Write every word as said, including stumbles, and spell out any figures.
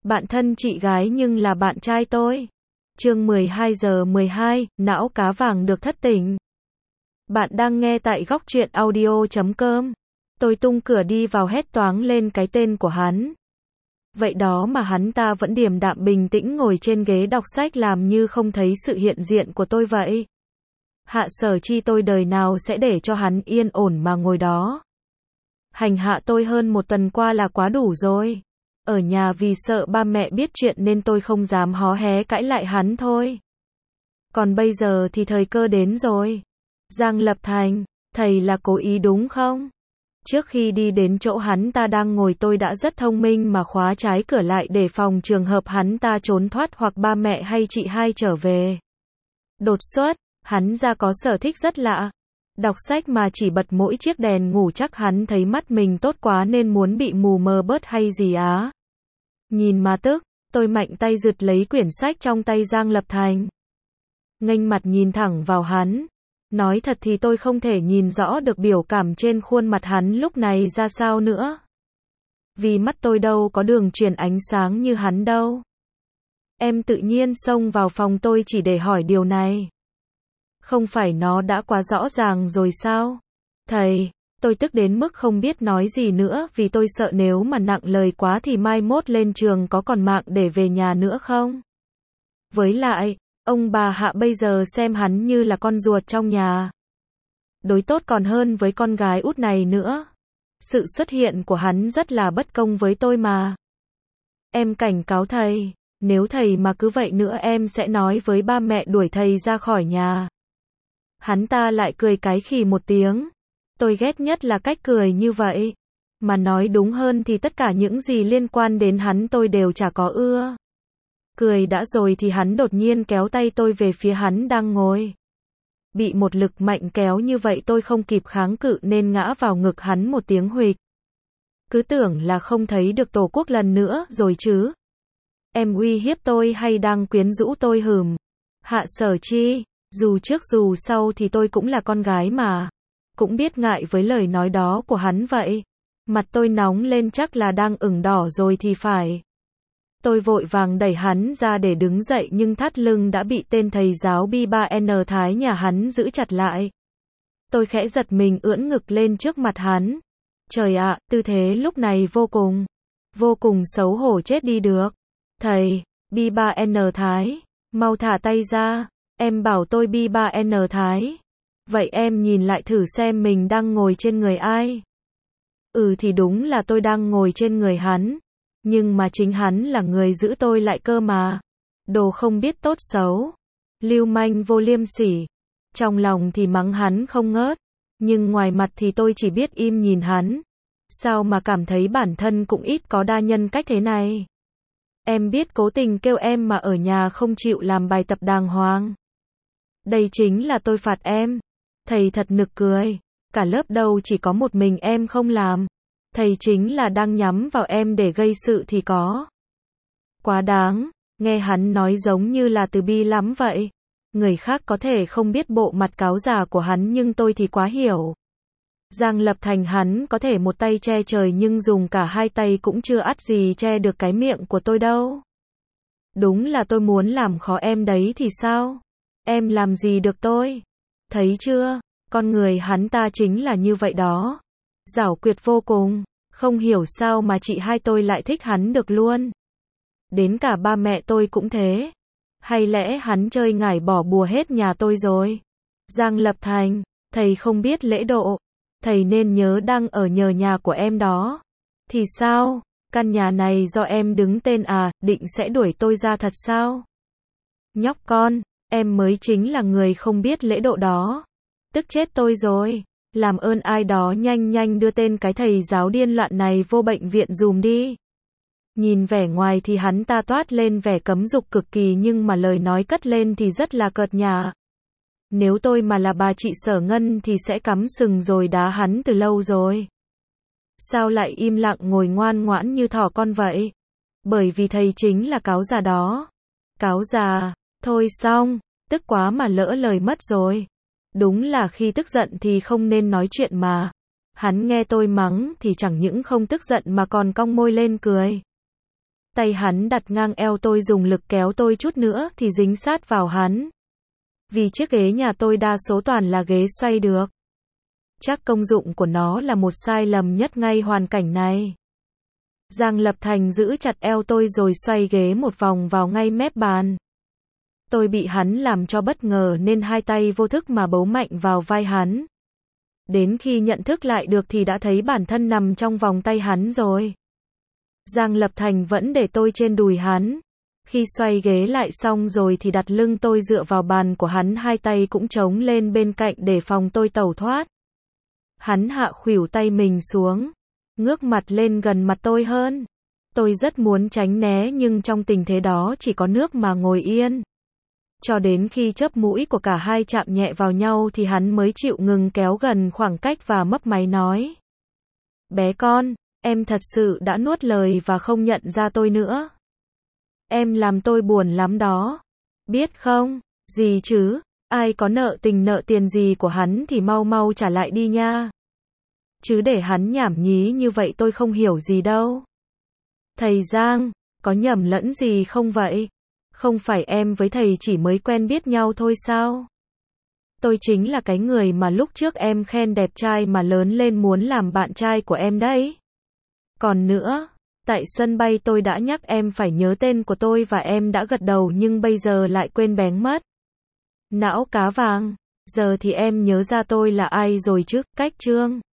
Bạn thân chị gái nhưng là bạn trai tôi. Chương mười hai giờ mười hai, não cá vàng được thất tình. Bạn đang nghe tại góc truyện audio chấm com. Tôi tung cửa đi vào hét toáng lên cái tên của hắn. Vậy đó mà hắn ta vẫn điềm đạm bình tĩnh ngồi trên ghế đọc sách làm như không thấy sự hiện diện của tôi vậy. Hạ Sở Chi, tôi đời nào sẽ để cho hắn yên ổn mà ngồi đó. Hành hạ tôi hơn một tuần qua là quá đủ rồi. Ở nhà vì sợ ba mẹ biết chuyện nên tôi không dám hó hé cãi lại hắn thôi. Còn bây giờ thì thời cơ đến rồi. Giang Lập Thành, thầy là cố ý đúng không? Trước khi đi đến chỗ hắn ta đang ngồi tôi đã rất thông minh mà khóa trái cửa lại để phòng trường hợp hắn ta trốn thoát hoặc ba mẹ hay chị hai trở về. Đột xuất, hắn ra có sở thích rất lạ. Đọc sách mà chỉ bật mỗi chiếc đèn ngủ, chắc hắn thấy mắt mình tốt quá nên muốn bị mù mờ bớt hay gì á. Nhìn mà tức, tôi mạnh tay giật lấy quyển sách trong tay Giang Lập Thành. Nghênh mặt nhìn thẳng vào hắn. Nói thật thì tôi không thể nhìn rõ được biểu cảm trên khuôn mặt hắn lúc này ra sao nữa. Vì mắt tôi đâu có đường truyền ánh sáng như hắn đâu. Em tự nhiên xông vào phòng tôi chỉ để hỏi điều này. Không phải nó đã quá rõ ràng rồi sao? Thầy, tôi tức đến mức không biết nói gì nữa vì tôi sợ nếu mà nặng lời quá thì mai mốt lên trường có còn mạng để về nhà nữa không? Với lại, ông bà Hạ bây giờ xem hắn như là con ruột trong nhà. Đối tốt còn hơn với con gái út này nữa. Sự xuất hiện của hắn rất là bất công với tôi mà. Em cảnh cáo thầy, nếu thầy mà cứ vậy nữa em sẽ nói với ba mẹ đuổi thầy ra khỏi nhà. Hắn ta lại cười cái khì một tiếng. Tôi ghét nhất là cách cười như vậy. Mà nói đúng hơn thì tất cả những gì liên quan đến hắn tôi đều chả có ưa. Cười đã rồi thì hắn đột nhiên kéo tay tôi về phía hắn đang ngồi. Bị một lực mạnh kéo như vậy tôi không kịp kháng cự nên ngã vào ngực hắn một tiếng huỵch. Cứ tưởng là không thấy được Tổ quốc lần nữa rồi chứ. Em uy hiếp tôi hay đang quyến rũ tôi hừm? Hạ Sở Chi, dù trước dù sau thì tôi cũng là con gái mà. Cũng biết ngại với lời nói đó của hắn vậy. Mặt tôi nóng lên, chắc là đang ửng đỏ rồi thì phải. Tôi vội vàng đẩy hắn ra để đứng dậy nhưng thắt lưng đã bị tên thầy giáo B ba N Thái nhà hắn giữ chặt lại. Tôi khẽ giật mình ưỡn ngực lên trước mặt hắn. Trời ạ, tư thế lúc này vô cùng, vô cùng xấu hổ chết đi được. Thầy, B ba N Thái, mau thả tay ra. Em bảo tôi B ba N Thái. Vậy em nhìn lại thử xem mình đang ngồi trên người ai. Ừ thì đúng là tôi đang ngồi trên người hắn. Nhưng mà chính hắn là người giữ tôi lại cơ mà. Đồ không biết tốt xấu. Lưu manh vô liêm sỉ. Trong lòng thì mắng hắn không ngớt. Nhưng ngoài mặt thì tôi chỉ biết im nhìn hắn. Sao mà cảm thấy bản thân cũng ít có đa nhân cách thế này. Em biết cố tình kêu em mà ở nhà không chịu làm bài tập đàng hoàng. Đây chính là tôi phạt em. Thầy thật nực cười. Cả lớp đâu chỉ có một mình em không làm. Thầy chính là đang nhắm vào em để gây sự thì có. Quá đáng. Nghe hắn nói giống như là từ bi lắm vậy. Người khác có thể không biết bộ mặt cáo già của hắn nhưng tôi thì quá hiểu. Giang Lập Thành hắn có thể một tay che trời nhưng dùng cả hai tay cũng chưa ắt gì che được cái miệng của tôi đâu. Đúng là tôi muốn làm khó em đấy thì sao? Em làm gì được tôi? Thấy chưa? Con người hắn ta chính là như vậy đó. Giảo quyệt vô cùng. Không hiểu sao mà chị hai tôi lại thích hắn được luôn. Đến cả ba mẹ tôi cũng thế. Hay lẽ hắn chơi ngải bỏ bùa hết nhà tôi rồi? Giang Lập Thành, thầy không biết lễ độ. Thầy nên nhớ đang ở nhờ nhà của em đó. Thì sao? Căn nhà này do em đứng tên à, định sẽ đuổi tôi ra thật sao? Nhóc con, em mới chính là người không biết lễ độ đó. Tức chết tôi rồi. Làm ơn ai đó nhanh nhanh đưa tên cái thầy giáo điên loạn này vô bệnh viện dùm đi. Nhìn vẻ ngoài thì hắn ta toát lên vẻ cấm dục cực kỳ nhưng mà lời nói cất lên thì rất là cợt nhả. Nếu tôi mà là bà chị Sở Ngân thì sẽ cắm sừng rồi đá hắn từ lâu rồi. Sao lại im lặng ngồi ngoan ngoãn như thỏ con vậy? Bởi vì thầy chính là cáo già đó. Cáo già, thôi xong, tức quá mà lỡ lời mất rồi. Đúng là khi tức giận thì không nên nói chuyện mà. Hắn nghe tôi mắng thì chẳng những không tức giận mà còn cong môi lên cười. tay hắn đặt ngang eo tôi dùng lực kéo tôi chút nữa thì dính sát vào hắn. Vì chiếc ghế nhà tôi đa số toàn là ghế xoay được. Chắc công dụng của nó là một sai lầm nhất ngay hoàn cảnh này. Giang Lập Thành giữ chặt eo tôi rồi xoay ghế một vòng vào ngay mép bàn. Tôi bị hắn làm cho bất ngờ nên hai tay vô thức mà bấu mạnh vào vai hắn. Đến khi nhận thức lại được thì đã thấy bản thân nằm trong vòng tay hắn rồi. Giang Lập Thành vẫn để tôi trên đùi hắn. Khi xoay ghế lại xong rồi thì đặt lưng tôi dựa vào bàn của hắn, hai tay cũng chống lên bên cạnh để phòng tôi tẩu thoát. Hắn hạ khuỷu tay mình xuống, ngước mặt lên gần mặt tôi hơn. Tôi rất muốn tránh né nhưng trong tình thế đó chỉ có nước mà ngồi yên. Cho đến khi chớp mũi của cả hai chạm nhẹ vào nhau thì hắn mới chịu ngừng kéo gần khoảng cách và mấp máy nói. Bé con, em thật sự đã nuốt lời và không nhận ra tôi nữa. Em làm tôi buồn lắm đó. Biết không? Gì chứ? Ai có nợ tình nợ tiền gì của hắn thì mau mau trả lại đi nha. Chứ để hắn nhảm nhí như vậy tôi không hiểu gì đâu. Thầy Giang, có nhầm lẫn gì không vậy? Không phải em với thầy chỉ mới quen biết nhau thôi sao? Tôi chính là cái người mà lúc trước em khen đẹp trai mà lớn lên muốn làm bạn trai của em đấy. Còn nữa, tại sân bay tôi đã nhắc em phải nhớ tên của tôi và em đã gật đầu nhưng bây giờ lại quên bén mất. Não cá vàng, giờ thì em nhớ ra tôi là ai rồi chứ, Cách Trương.